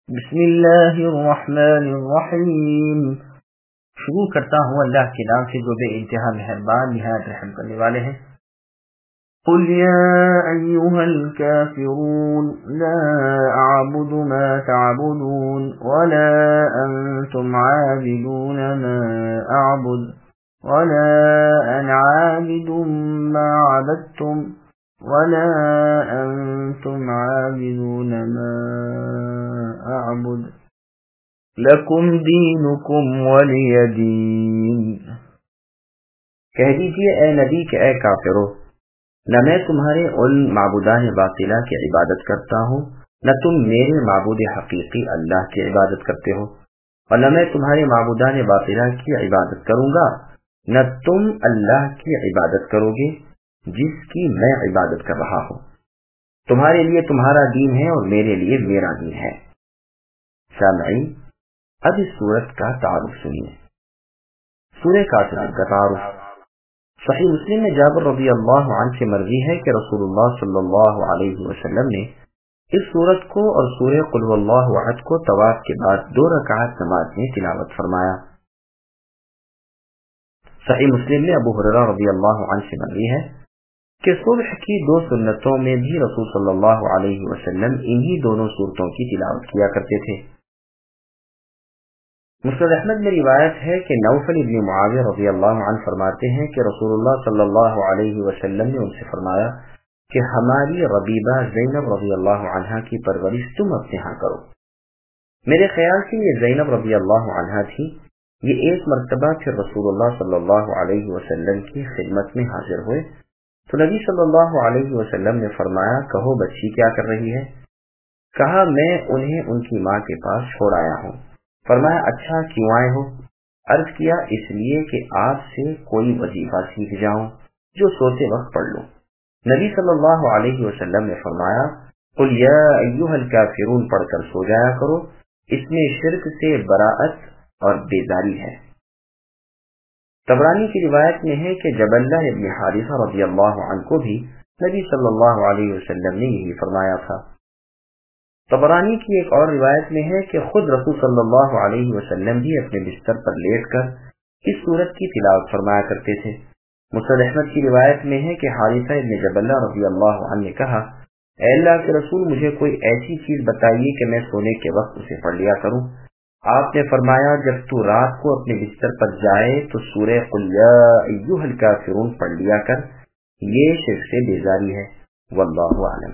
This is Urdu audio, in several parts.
بسم اللہ الرحمن الرحیم۔ شروع کرتا ہوں اللہ کے نام سے جو بے انتہا مہربان نہایت رحم کرنے والے ہیں۔ قل یا ایھا الکافرون لا اعبد ما تعبدون ولا انتم عابدون ما اعبد ولا انا عابد ما عبدتم ولا انتم عابدون ما اعبد لکم دینکم ولی دین۔ کہہ دیجئے اے نبی کہ اے کافرو، نہ میں تمہارے ان معبودان باطلہ کی عبادت کرتا ہوں، نہ تم میرے معبود حقیقی اللہ کی عبادت کرتے ہو، اور نہ میں تمہارے معبودان باطلہ کی عبادت کروں گا، نہ تم اللہ کی عبادت کرو گے جس کی میں عبادت کر رہا ہوں۔ تمہارے لیے تمہارا دین ہے اور میرے لیے میرا دین ہے۔ سامعین، اب اس سورت کا تعارف سنیے۔ سورہ کافرون کا تعارف۔ صحیح مسلم میں جابر رضی اللہ عنہ سے مروی ہے کہ رسول اللہ صلی اللہ علیہ وسلم نے اس سورت کو اور سورہ قل هو اللہ احد کو طواف کے بعد 2 رکعت نماز میں تلاوت فرمایا۔ صحیح مسلم میں ابو ہریرہ رضی اللہ عنہ سے مروی ہے کہ صبح کی 2 سنتوں میں بھی رسول صلی اللہ علیہ وسلم انہی دونوں سورتوں کی تلاوت کیا کرتے تھے۔ مسند احمد میں روایت ہے کہ نوفل ابن معاویہ رضی اللہ عنہ فرماتے ہیں کہ رسول اللہ صلی اللہ علیہ وسلم نے ان سے فرمایا کہ ہماری ربیبہ زینب رضی اللہ عنہا کی پرورش تم اپنے ہاں کرو۔ میرے خیال سے یہ زینب رضی اللہ عنہا تھی۔ یہ ایک مرتبہ پھر رسول اللہ صلی اللہ علیہ وسلم کی خدمت میں حاضر ہوئے تو نبی صلی اللہ علیہ وسلم نے فرمایا، کہو بچی کیا کر رہی ہے؟ کہا، میں انہیں ان کی ماں کے پاس چھوڑ آیا ہوں۔ فرمایا، اچھا کیوں آئے ہو؟ عرض کیا، اس لیے کہ آپ سے کوئی وظیفہ سیکھ جاؤں جو سوتے وقت پڑھ لوں۔ نبی صلی اللہ علیہ وسلم نے فرمایا، قل یا ایھا الکافرون پڑھ کر سو جایا کرو، اس میں شرک سے براءت اور بیزاری ہے۔ طبرانی کی روایت میں ہے کہ جبلہ ابن حارثہ رضی اللہ عنہ کو بھی نبی صلی اللہ علیہ وسلم نے یہی فرمایا تھا۔ طبرانی کی ایک اور روایت میں ہے کہ خود رسول صلی اللہ علیہ وسلم بھی اپنے بستر پر لیٹ کر اس سورت کی تلاوت فرمایا کرتے تھے۔ مسند احمد کی روایت میں ہے کہ حارثہ ابن جبلہ رضی اللہ عنہ نے کہا، اے اللہ کے رسول، مجھے کوئی ایسی چیز بتائیے کہ میں سونے کے وقت اسے پڑھ لیا کروں۔ آپ نے فرمایا، جب تو رات کو اپنے بستر پر جائے تو سورہ قل یا ایھا الکافرون پڑھ لیا کر، یہ شرک سے بیزاری ہے۔ واللہ اعلم۔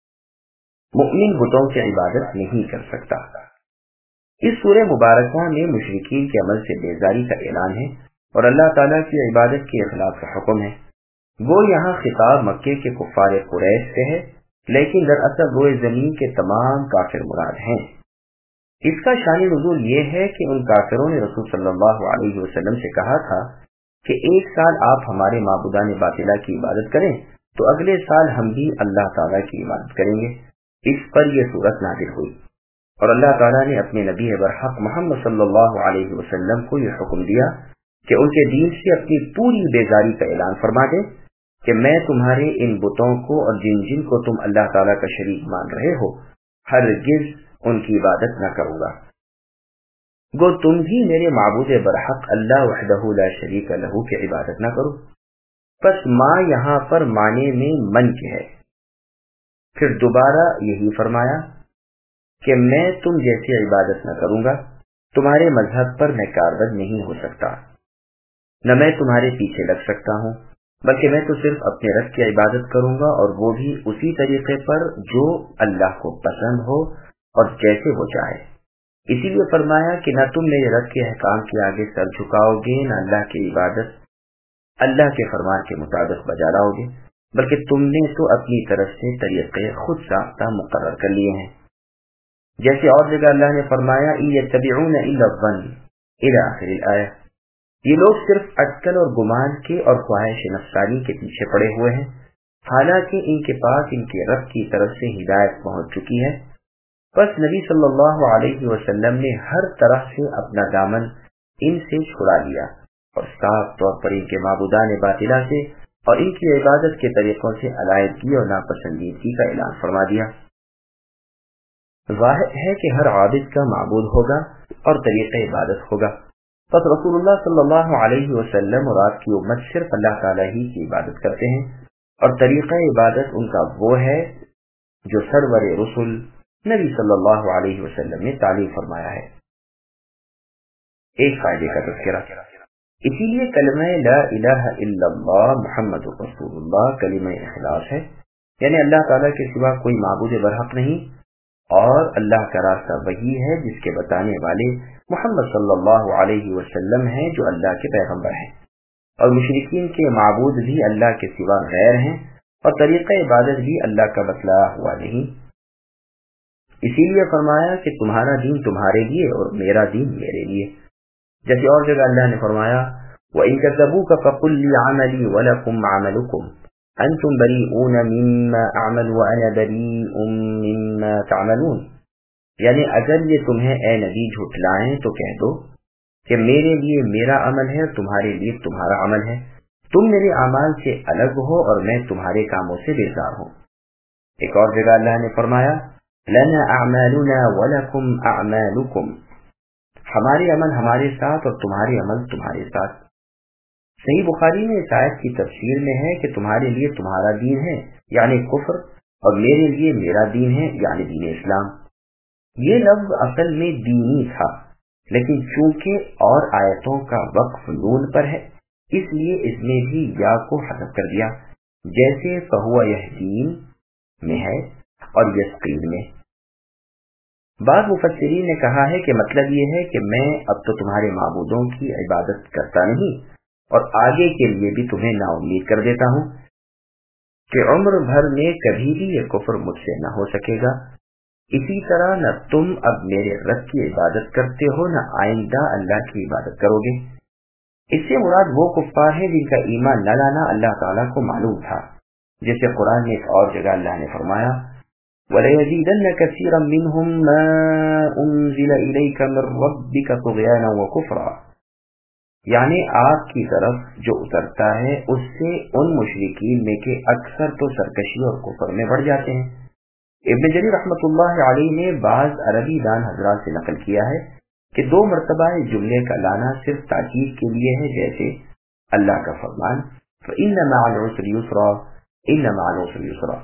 مؤمن بتوں کی عبادت نہیں کر سکتا۔ اس سورہ مبارکہ میں مشرکین کے عمل سے بیزاری کا اعلان ہے اور اللہ تعالیٰ کی عبادت کے اخلاص کا حکم ہے۔ وہ یہاں خطاب مکے کے کفار قریش سے ہے، لیکن دراصل روئے زمین کے تمام کافر مراد ہیں۔ اس کا شان نزول یہ ہے کہ ان کافروں نے رسول صلی اللہ علیہ وسلم سے کہا تھا کہ 1 سال آپ ہمارے معبودان باطلہ کی عبادت کریں تو اگلے سال ہم بھی اللہ تعالیٰ کی عبادت کریں گے۔ اس پر یہ سورت نازل ہوئی اور اللہ تعالیٰ نے اپنے نبی برحق محمد صلی اللہ علیہ وسلم کو یہ حکم دیا کہ ان کے دین سے اپنی پوری بیزاری کا اعلان فرما دیں کہ میں تمہارے ان بتوں کو اور جن کو تم اللہ تعالیٰ کا شریک مان رہے ہو ہرگز ان کی عبادت نہ کروں گا۔ گو تم بھی میرے معبود برحق اللہ وحدہ لا شریک لہ کی عبادت نہ کرو۔ پس ماں یہاں پر معنی میں من کے ہے۔ پھر دوبارہ یہی فرمایا کہ میں تم جیسی عبادت نہ کروں گا، تمہارے مذہب پر میں کاربند نہیں ہو سکتا، نہ میں تمہارے پیچھے لگ سکتا ہوں، بلکہ میں تو صرف اپنے رب کی عبادت کروں گا اور وہ بھی اسی طریقے پر جو اللہ کو پسند ہو اور جیسے وہ چاہے۔ اسی لیے فرمایا کہ نہ تم میرے رب کے احکام کے آگے سر جھکاؤ گے، نہ اللہ کی عبادت اللہ کے فرمان کے مطابق بجا لاؤ گے، بلکہ تم نے تو اپنی طرف سے طریقے خود ساختہ مقرر کر لیے ہیں۔ جیسے اور جگہ اللہ نے فرمایا، إِن يَتَّبِعُونَ إِلَّا الظَّنَّ إِلَى آخر الآیہ۔ یہ لوگ صرف اٹکل اور گمان کے اور خواہش نفسانی کے پیچھے پڑے ہوئے ہیں، حالانکہ ان کے پاس ان کے رب کی طرف سے ہدایت پہنچ چکی ہے۔ بس نبی صلی اللہ علیہ وسلم نے ہر طرح سے اپنا دامن ان سے چھڑا لیا اور صاف طور پر ان کے معبودان باطلہ سے اور ان کی عبادت کے طریقوں سے علیحدگی اور ناپسندیدگی کا اعلان فرما دیا۔ ظاہر ہے کہ ہر عابد کا معبود ہوگا اور طریقہ عبادت ہوگا، بس رسول اللہ صلی اللہ علیہ وسلم اور آپ کی امت صرف اللہ تعالیٰ ہی کی عبادت کرتے ہیں، اور طریقہ عبادت ان کا وہ ہے جو سرور رسول نبی صلی اللہ علیہ وسلم نے تعلیم فرمایا ہے۔ ایک فائدے کا تذکرہ، اسی لیے کلمہ لا الہ الا اللہ محمد رسول اللہ کلمہ اخلاص ہے، یعنی اللہ تعالیٰ کے سوا کوئی معبود برحق نہیں، اور اللہ کا راستہ وہی ہے جس کے بتانے والے محمد صلی اللہ علیہ وسلم ہیں جو اللہ کے پیغمبر ہیں، اور مشرکین کے معبود بھی اللہ کے سوا غیر ہیں، اور طریقہ عبادت بھی اللہ کا بتلایا ہوا نہیں۔ اسی لیے فرمایا کہ تمہارا دین تمہارے لیے اور میرا دین میرے لیے، جیسے اور جگہ اللہ نے فرمایا وَإِن كَذَّبُوكَ فَقُلْ لِي عَمَلِي وَلَكُمْ عَمَلُكُمْ أَنْتُمْ بَرِيئُونَ مِمَّا أَعْمَلُ وَأَنَا بَرِيءٌ مِمَّا تَعْمَلُونَ، یعنی اگر یہ تمہیں اے نبی جھٹلائیں تو کہہ دو کہ میرے لیے میرا عمل ہے، تمہارے لیے تمہارا عمل ہے، تم میرے اعمال سے الگ ہو اور میں تمہارے کاموں سے بیزار ہوں۔ ایک اور جگہ اللہ نے فرمایا لَنَا أَعْمَالُنَا وَلَكُمْ أَعْمَالُكُمْ، ہمارے عمل ہمارے ساتھ اور تمہارے عمل تمہارے ساتھ۔ صحیح بخاری میں اس آیت کی تفسیر میں ہے کہ تمہارے لیے تمہارا دین ہے یعنی کفر، اور میرے لیے میرا دین ہے یعنی دین اسلام۔ یہ لفظ اصل میں دینی تھا، لیکن چونکہ اور آیتوں کا وقف نون پر ہے اس لیے اس میں بھی یا کو حذف کر دیا، جیسے فہو یہدین میں ہے اور یسقین میں۔ بعض مفسرین نے کہا ہے کہ مطلب یہ ہے کہ میں اب تو تمہارے معبودوں کی عبادت کرتا نہیں، اور آگے کے لیے بھی تمہیں نا امید کر دیتا ہوں کہ عمر بھر میں کبھی بھی یہ کفر مجھ سے نہ ہو سکے گا، اسی طرح نہ تم اب میرے رب کی عبادت کرتے ہو نہ آئندہ اللہ کی عبادت کرو گے۔ اس سے مراد وہ کفار ہیں جن کا ایمان نہ لانا اللہ تعالیٰ کو معلوم تھا، جیسے قرآن میں ایک اور جگہ اللہ نے فرمایا وَلَيَزِيدَنَّ كَثِيرًا مِّنْهُمْ مَا أُنزِلَ إِلَيْكَ مِن رَّبِّكَ طُغْيَانًا وَكُفْرًا، یعنی آپ کی طرف جو اترتا ہے اس سے ان مشرکین میں کے اکثر تو سرکشی اور کفر میں بڑھ جاتے ہیں۔ ابن جریر رحمۃ اللہ علیہ نے بعض عربی دان حضرات سے نقل کیا ہے کہ 2 مرتبہ اس جملے کا لانا صرف تاکید کے لیے ہے، جیسے اللہ کا فرمان فَإِنَّ مَعَ الْعُسْرِ يُسْرًا إِنَّ مَعَ الْعُسْرِ يُسْرًا،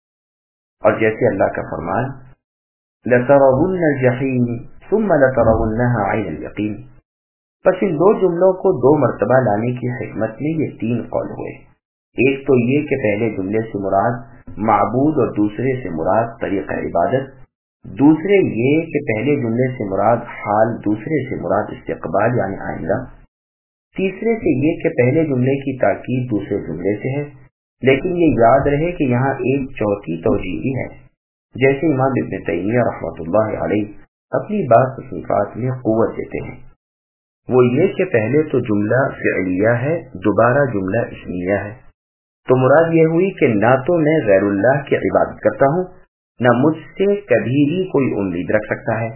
اور جیسے اللہ کا فرمان لَتَرَوُنَّ الْجَحِيمَ ثُمَّ لَتَرَوُنَّهَا عَيْنَ الْيَقِينِ۔ پس ان 2 جملوں کو 2 مرتبہ لانے کی حکمت میں یہ 3 قول ہوئے۔ ایک تو یہ کہ پہلے جملے سے مراد معبود اور دوسرے سے مراد طریقہ عبادت، دوسرے یہ کہ پہلے جملے سے مراد حال، دوسرے سے مراد استقبال یعنی آئندہ، تیسرے سے یہ کہ پہلے جملے کی تاکید دوسرے جملے سے ہے، لیکن یہ یاد رہے کہ یہاں ایک چوتھی توجیہ بھی ہے، جیسے امام ابن تیمیہ رحمۃ اللہ علیہ اپنی بعض تصنیفات میں قوت دیتے ہیں، وہ یہ کہ پہلے تو جملہ فعلیہ ہے، دوبارہ جملہ اسمیہ ہے، تو مراد یہ ہوئی کہ نہ تو میں غیر اللہ کی عبادت کرتا ہوں نہ مجھ سے کبھی بھی کوئی امید رکھ سکتا ہے،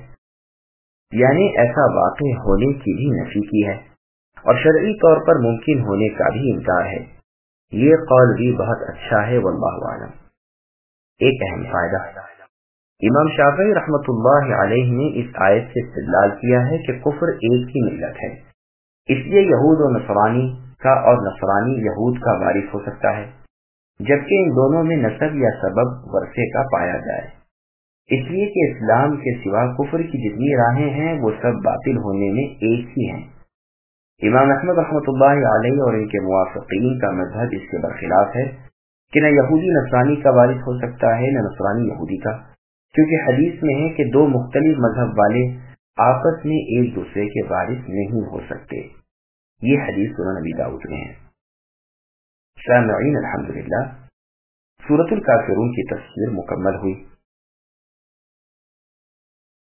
یعنی ایسا واقع ہونے کی بھی نفی کی ہے، اور شرعی طور پر ممکن ہونے کا بھی انکار ہے۔ یہ قول بھی بہت اچھا ہے، واللہ اعلم۔ ایک اہم فائدہ، امام شافعی رحمۃ اللہ علیہ نے اس آیت سے استدلال کیا ہے کہ کفر ایک ہی ملت ہے، اس لیے یہود و نصرانی کا اور نصرانی یہود کا وارث ہو سکتا ہے، جبکہ ان دونوں میں نسب یا سبب ورثے کا پایا جائے، اس لیے کہ اسلام کے سوا کفر کی جتنی راہیں ہیں وہ سب باطل ہونے میں ایک ہی ہیں۔ امام احمد رحمۃ اللہ علیہ اور ان کے موافقین کا مذہب اس کے برخلاف ہے کہ نہ یہودی نصرانی کا وارث ہو سکتا ہے نہ نصرانی یہودی کا، کیونکہ حدیث میں ہے کہ 2 مختلف مذہب والے آپس میں ایک دوسرے کے وارث نہیں ہو سکتے۔ یہ حدیث سنن نبی داؤد میں ہے۔ سامعین الحمدللہ، سورۃ الکافرون کی تفسیر مکمل ہوئی۔